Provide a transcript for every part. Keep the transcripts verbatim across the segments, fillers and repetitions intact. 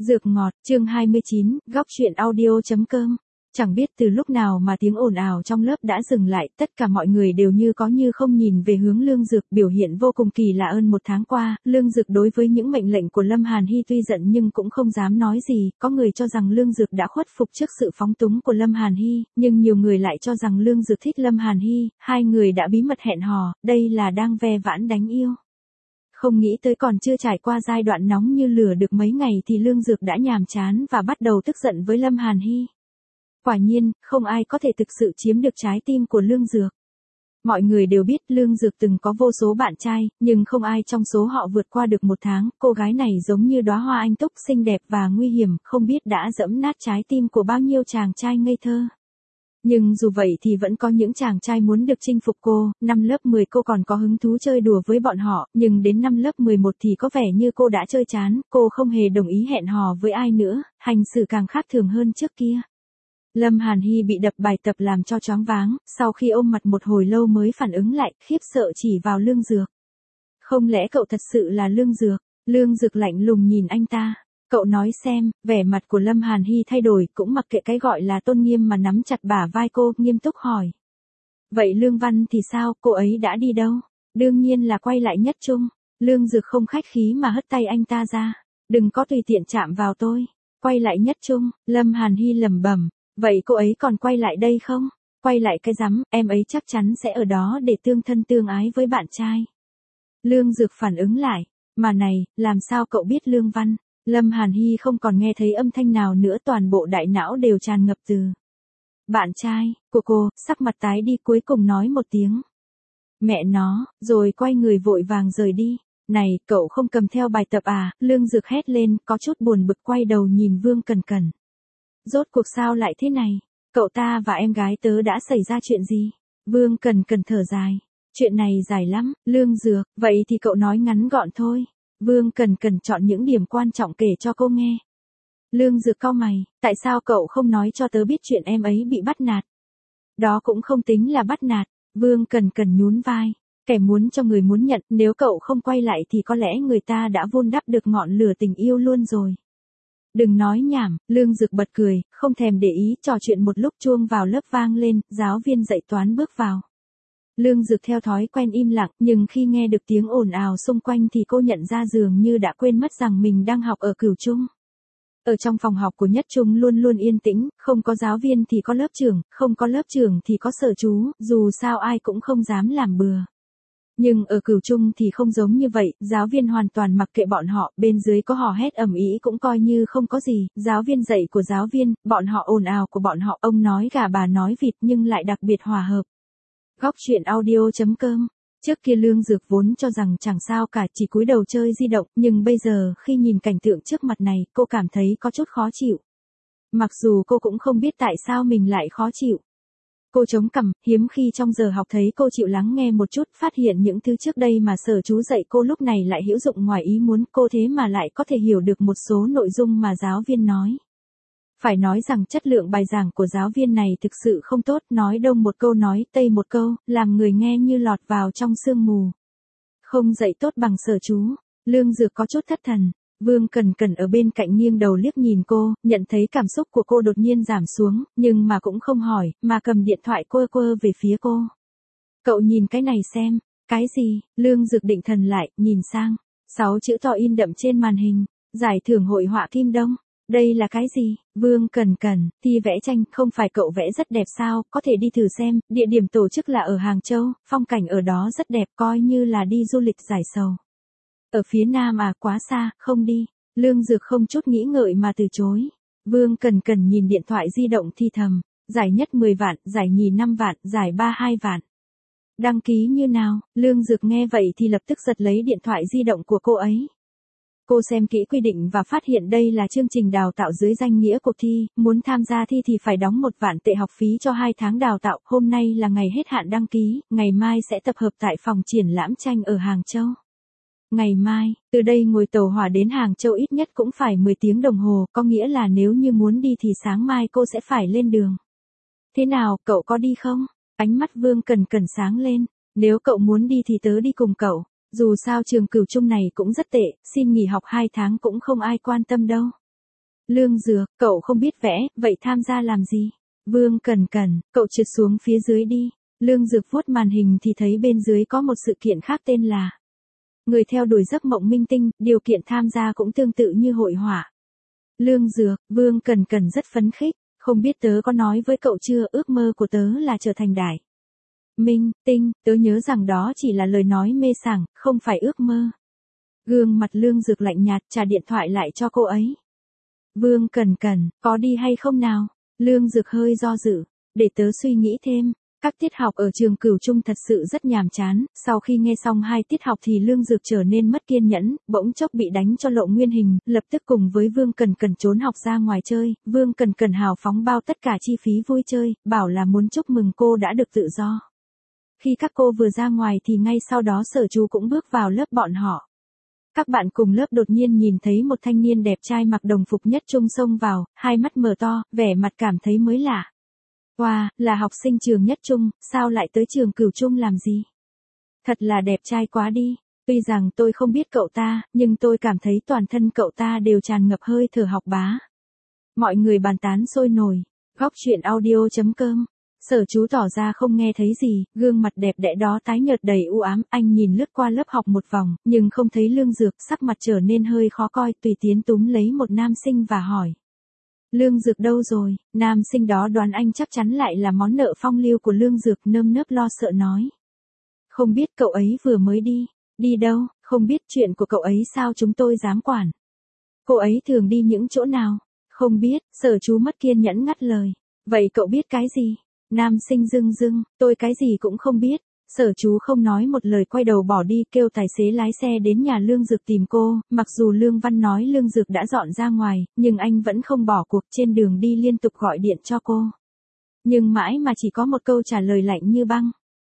Dược ngọt, chương hai mươi chín, góc truyện audio.com. Chẳng biết từ lúc nào mà tiếng ồn ào trong lớp đã dừng lại, tất cả mọi người đều như có như không nhìn về hướng Lương Dược, biểu hiện vô cùng kỳ lạ. Ơn một tháng qua, Lương Dược đối với những mệnh lệnh của Lâm Hàn Hy tuy giận nhưng cũng không dám nói gì, có người cho rằng Lương Dược đã khuất phục trước sự phóng túng của Lâm Hàn Hy, nhưng nhiều người lại cho rằng Lương Dược thích Lâm Hàn Hy, hai người đã bí mật hẹn hò, đây là đang ve vãn đánh yêu. Không nghĩ tới còn chưa trải qua giai đoạn nóng như lửa được mấy ngày thì Lương Dược đã nhàm chán và bắt đầu tức giận với Lâm Hàn Hy. Quả nhiên, không ai có thể thực sự chiếm được trái tim của Lương Dược. Mọi người đều biết Lương Dược từng có vô số bạn trai, nhưng không ai trong số họ vượt qua được một tháng. Cô gái này giống như đóa hoa anh túc, xinh đẹp và nguy hiểm, không biết đã dẫm nát trái tim của bao nhiêu chàng trai ngây thơ. Nhưng dù vậy thì vẫn có những chàng trai muốn được chinh phục cô. Năm lớp mười cô còn có hứng thú chơi đùa với bọn họ, nhưng đến năm lớp mười một thì có vẻ như cô đã chơi chán, cô không hề đồng ý hẹn hò với ai nữa, hành xử càng khác thường hơn trước kia. Lâm Hàn Hy bị đập bài tập làm cho choáng váng, sau khi ôm mặt một hồi lâu mới phản ứng lại, khiếp sợ chỉ vào Lương Dược. Không lẽ cậu thật sự là Lương Dược? Lương Dược lạnh lùng nhìn anh ta. Cậu nói xem. Vẻ mặt của Lâm Hàn Hy thay đổi, cũng mặc kệ cái gọi là tôn nghiêm mà nắm chặt bả vai cô, nghiêm túc hỏi. Vậy Lương Văn thì sao, cô ấy đã đi đâu? Đương nhiên là quay lại Nhất Trung. Lương Dược không khách khí mà hất tay anh ta ra. Đừng có tùy tiện chạm vào tôi. Quay lại Nhất Trung. Lâm Hàn Hy lẩm bẩm. Vậy cô ấy còn quay lại đây không? Quay lại cái rắm, em ấy chắc chắn sẽ ở đó để tương thân tương ái với bạn trai. Lương Dược phản ứng lại. Mà này, làm sao cậu biết Lương Văn? Lâm Hàn Hy không còn nghe thấy âm thanh nào nữa, toàn bộ đại não đều tràn ngập từ bạn trai của cô. Sắc mặt tái đi, cuối cùng nói một tiếng. Mẹ nó, rồi quay người vội vàng rời đi. Này, cậu không cầm theo bài tập à? Lương Dược hét lên, có chút buồn bực quay đầu nhìn Vương Cần Cần. Rốt cuộc sao lại thế này? Cậu ta và em gái tớ đã xảy ra chuyện gì? Vương Cần Cần thở dài. Chuyện này dài lắm, Lương Dược, vậy thì cậu nói ngắn gọn thôi. Vương Cần Cần chọn những điểm quan trọng kể cho cô nghe. Lương Dược cau mày, tại sao cậu không nói cho tớ biết chuyện em ấy bị bắt nạt? Đó cũng không tính là bắt nạt. Vương Cần Cần nhún vai. Kẻ muốn cho người muốn nhận, nếu cậu không quay lại thì có lẽ người ta đã vun đắp được ngọn lửa tình yêu luôn rồi. Đừng nói nhảm. Lương Dược bật cười, không thèm để ý. Trò chuyện một lúc chuông vào lớp vang lên, giáo viên dạy toán bước vào. Lương Dược theo thói quen im lặng, nhưng khi nghe được tiếng ồn ào xung quanh thì cô nhận ra dường như đã quên mất rằng mình đang học ở Cửu Trung. Ở trong phòng học của Nhất Trung luôn luôn yên tĩnh, không có giáo viên thì có lớp trưởng, không có lớp trưởng thì có sở chú, dù sao ai cũng không dám làm bừa. Nhưng ở Cửu Trung thì không giống như vậy, giáo viên hoàn toàn mặc kệ bọn họ, bên dưới có hò hét ầm ĩ cũng coi như không có gì, giáo viên dạy của giáo viên, bọn họ ồn ào của bọn họ, ông nói gà bà nói vịt nhưng lại đặc biệt hòa hợp. Góc truyện audio.com. Trước kia Lương Dược vốn cho rằng chẳng sao cả, chỉ cúi đầu chơi di động, nhưng bây giờ khi nhìn cảnh tượng trước mặt này, cô cảm thấy có chút khó chịu. Mặc dù cô cũng không biết tại sao mình lại khó chịu. Cô chống cằm, hiếm khi trong giờ học thấy cô chịu lắng nghe một chút, phát hiện những thứ trước đây mà sở chú dạy cô lúc này lại hữu dụng ngoài ý muốn, cô thế mà lại có thể hiểu được một số nội dung mà giáo viên nói. Phải nói rằng chất lượng bài giảng của giáo viên này thực sự không tốt, nói đông một câu nói tây một câu, làm người nghe như lọt vào trong sương mù. Không dạy tốt bằng sở chú. Lương Dược có chút thất thần. Vương Cần Cần ở bên cạnh nghiêng đầu liếc nhìn cô, nhận thấy cảm xúc của cô đột nhiên giảm xuống, nhưng mà cũng không hỏi, mà cầm điện thoại quơ quơ về phía cô. Cậu nhìn cái này xem. Cái gì? Lương Dược định thần lại, nhìn sang. Sáu chữ to in đậm trên màn hình. Giải thưởng hội họa Kim Đông. Đây là cái gì? Vương Cần Cần, thi vẽ tranh, không phải cậu vẽ rất đẹp sao, có thể đi thử xem, địa điểm tổ chức là ở Hàng Châu, phong cảnh ở đó rất đẹp, coi như là đi du lịch giải sầu. Ở phía Nam à, quá xa, không đi. Lương Dược không chút nghĩ ngợi mà từ chối. Vương Cần Cần nhìn điện thoại di động thi thầm, giải nhất mười vạn, giải nhì năm vạn, giải ba hai vạn. Đăng ký như nào? Lương Dược nghe vậy thì lập tức giật lấy điện thoại di động của cô ấy. Cô xem kỹ quy định và phát hiện đây là chương trình đào tạo dưới danh nghĩa cuộc thi, muốn tham gia thi thì phải đóng một vạn tệ học phí cho hai tháng đào tạo, hôm nay là ngày hết hạn đăng ký, ngày mai sẽ tập hợp tại phòng triển lãm tranh ở Hàng Châu. Ngày mai, từ đây ngồi tàu hỏa đến Hàng Châu ít nhất cũng phải mười tiếng đồng hồ, có nghĩa là nếu như muốn đi thì sáng mai cô sẽ phải lên đường. Thế nào, cậu có đi không? Ánh mắt Vương Cần Cần sáng lên, nếu cậu muốn đi thì tớ đi cùng cậu. Dù sao trường Cửu Trung này cũng rất tệ, xin nghỉ học hai tháng cũng không ai quan tâm đâu. Lương Dược, cậu không biết vẽ, vậy tham gia làm gì? Vương Cần Cần, cậu trượt xuống phía dưới đi. Lương Dược vuốt màn hình thì thấy bên dưới có một sự kiện khác tên là Người theo đuổi giấc mộng minh tinh, điều kiện tham gia cũng tương tự như hội họa. Lương Dược, Vương Cần Cần rất phấn khích, không biết tớ có nói với cậu chưa, ước mơ của tớ là trở thành đại minh tinh, tớ nhớ rằng đó chỉ là lời nói mê sảng, không phải ước mơ. Gương mặt Lương Dược lạnh nhạt, trả điện thoại lại cho cô ấy. Vương Cần Cần, có đi hay không nào? Lương Dược hơi do dự, để tớ suy nghĩ thêm. Các tiết học ở trường Cửu Trung thật sự rất nhàm chán, sau khi nghe xong hai tiết học thì Lương Dược trở nên mất kiên nhẫn, bỗng chốc bị đánh cho lộ nguyên hình, lập tức cùng với Vương Cần Cần trốn học ra ngoài chơi, Vương Cần Cần hào phóng bao tất cả chi phí vui chơi, bảo là muốn chúc mừng cô đã được tự do. Khi các cô vừa ra ngoài thì ngay sau đó Sở Chú cũng bước vào lớp bọn họ. Các bạn cùng lớp đột nhiên nhìn thấy một thanh niên đẹp trai mặc đồng phục nhất trung xông vào, hai mắt mở to, vẻ mặt cảm thấy mới lạ. Wow, là học sinh trường nhất trung, sao lại tới trường Cửu Trung làm gì? Thật là đẹp trai quá đi. Tuy rằng tôi không biết cậu ta, nhưng tôi cảm thấy toàn thân cậu ta đều tràn ngập hơi thở học bá. Mọi người bàn tán sôi nổi. Góc truyện audio chấm com. Sở Chú tỏ ra không nghe thấy gì, gương mặt đẹp đẽ đó tái nhợt đầy u ám, anh nhìn lướt qua lớp học một vòng, nhưng không thấy Lương Dược, sắc mặt trở nên hơi khó coi, tùy tiến túm lấy một nam sinh và hỏi. Lương Dược đâu rồi? Nam sinh đó đoán anh chắc chắn lại là món nợ phong lưu của Lương Dược, nơm nớp lo sợ nói. Không biết, cậu ấy vừa mới đi. Đi đâu? Không biết, chuyện của cậu ấy sao chúng tôi dám quản. Cô ấy thường đi những chỗ nào? Không biết. Sở Chú mất kiên nhẫn ngắt lời. Vậy cậu biết cái gì? Nam sinh rưng rưng, tôi cái gì cũng không biết. Sở Chú không nói một lời quay đầu bỏ đi, kêu tài xế lái xe đến nhà Lương Dược tìm cô, mặc dù Lương Văn nói Lương Dược đã dọn ra ngoài, nhưng anh vẫn không bỏ cuộc, trên đường đi liên tục gọi điện cho cô. Nhưng mãi mà chỉ có một câu trả lời lạnh như băng.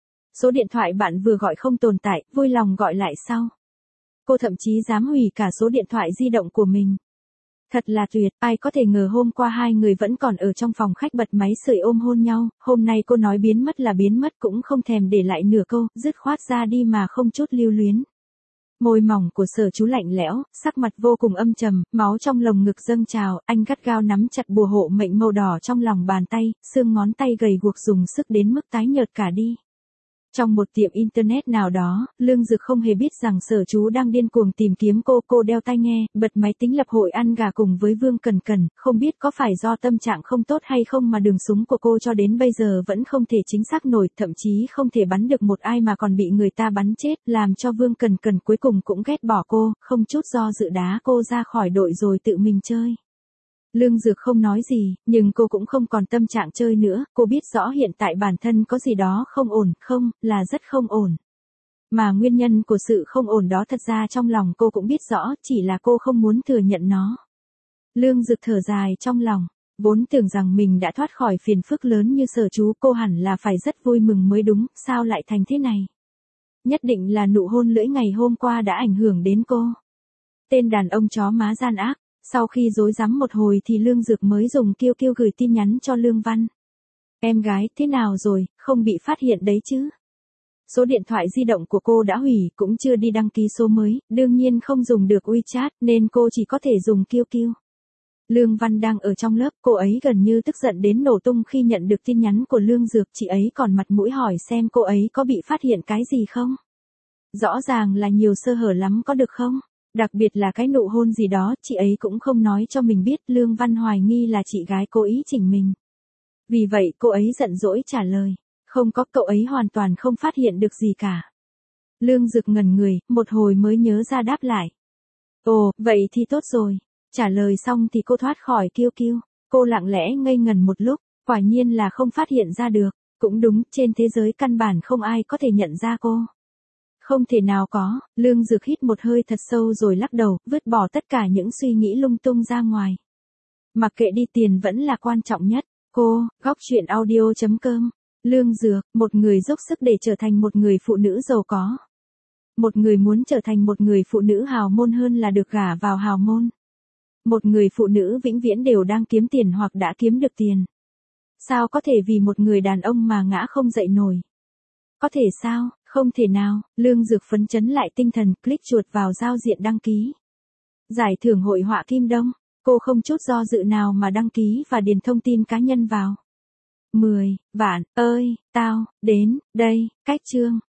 Số điện thoại bạn vừa gọi không tồn tại, vui lòng gọi lại sau. Cô thậm chí dám hủy cả số điện thoại di động của mình. Thật là tuyệt, ai có thể ngờ hôm qua hai người vẫn còn ở trong phòng khách bật máy sưởi ôm hôn nhau, hôm nay cô nói biến mất là biến mất cũng không thèm để lại nửa câu, dứt khoát ra đi mà không chút lưu luyến. Môi mỏng của Sở Chú lạnh lẽo, sắc mặt vô cùng âm trầm, máu trong lồng ngực dâng trào, anh gắt gao nắm chặt bùa hộ mệnh màu đỏ trong lòng bàn tay, xương ngón tay gầy guộc dùng sức đến mức tái nhợt cả đi. Trong một tiệm internet nào đó, Lương Dược không hề biết rằng Sở Chú đang điên cuồng tìm kiếm cô, cô đeo tai nghe, bật máy tính lập hội ăn gà cùng với Vương Cần Cần, không biết có phải do tâm trạng không tốt hay không mà đường súng của cô cho đến bây giờ vẫn không thể chính xác nổi, thậm chí không thể bắn được một ai mà còn bị người ta bắn chết, làm cho Vương Cần Cần cuối cùng cũng ghét bỏ cô, không chút do dự đá cô ra khỏi đội rồi tự mình chơi. Lương Dược không nói gì, nhưng cô cũng không còn tâm trạng chơi nữa, cô biết rõ hiện tại bản thân có gì đó không ổn, không, là rất không ổn. Mà nguyên nhân của sự không ổn đó thật ra trong lòng cô cũng biết rõ, chỉ là cô không muốn thừa nhận nó. Lương Dược thở dài trong lòng, vốn tưởng rằng mình đã thoát khỏi phiền phức lớn như Sở Chú, cô hẳn là phải rất vui mừng mới đúng, sao lại thành thế này? Nhất định là nụ hôn lưỡi ngày hôm qua đã ảnh hưởng đến cô. Tên đàn ông chó má gian ác. Sau khi rối rắm một hồi thì Lương Dược mới dùng kiêu kiêu gửi tin nhắn cho Lương Văn. Em gái, thế nào rồi, không bị phát hiện đấy chứ? Số điện thoại di động của cô đã hủy, cũng chưa đi đăng ký số mới, đương nhiên không dùng được WeChat, nên cô chỉ có thể dùng kiêu kiêu. Lương Văn đang ở trong lớp, cô ấy gần như tức giận đến nổ tung khi nhận được tin nhắn của Lương Dược, chị ấy còn mặt mũi hỏi xem cô ấy có bị phát hiện cái gì không? Rõ ràng là nhiều sơ hở lắm có được không? Đặc biệt là cái nụ hôn gì đó, chị ấy cũng không nói cho mình biết, Lương Văn hoài nghi là chị gái cố ý chỉnh mình. Vì vậy cô ấy giận dỗi trả lời, không có, cậu ấy hoàn toàn không phát hiện được gì cả. Lương Dược ngẩn người, một hồi mới nhớ ra đáp lại. Ồ, vậy thì tốt rồi. Trả lời xong thì cô thoát khỏi kiêu kiêu. Cô lặng lẽ ngây ngần một lúc, quả nhiên là không phát hiện ra được. Cũng đúng, trên thế giới căn bản không ai có thể nhận ra cô. Không thể nào có, Lương Dược hít một hơi thật sâu rồi lắc đầu, vứt bỏ tất cả những suy nghĩ lung tung ra ngoài. Mặc kệ đi, tiền vẫn là quan trọng nhất. Cô, góc truyện audio chấm com. Lương Dược, một người dốc sức để trở thành một người phụ nữ giàu có. Một người muốn trở thành một người phụ nữ hào môn hơn là được gả vào hào môn. Một người phụ nữ vĩnh viễn đều đang kiếm tiền hoặc đã kiếm được tiền. Sao có thể vì một người đàn ông mà ngã không dậy nổi? Có thể sao? Không thể nào. Lương Dược phấn chấn lại tinh thần, click chuột vào giao diện đăng ký. Giải thưởng hội họa Kim Đông. Cô không chút do dự nào mà đăng ký và điền thông tin cá nhân vào. mười vạn, ơi, tao, đến, đây, cách chương.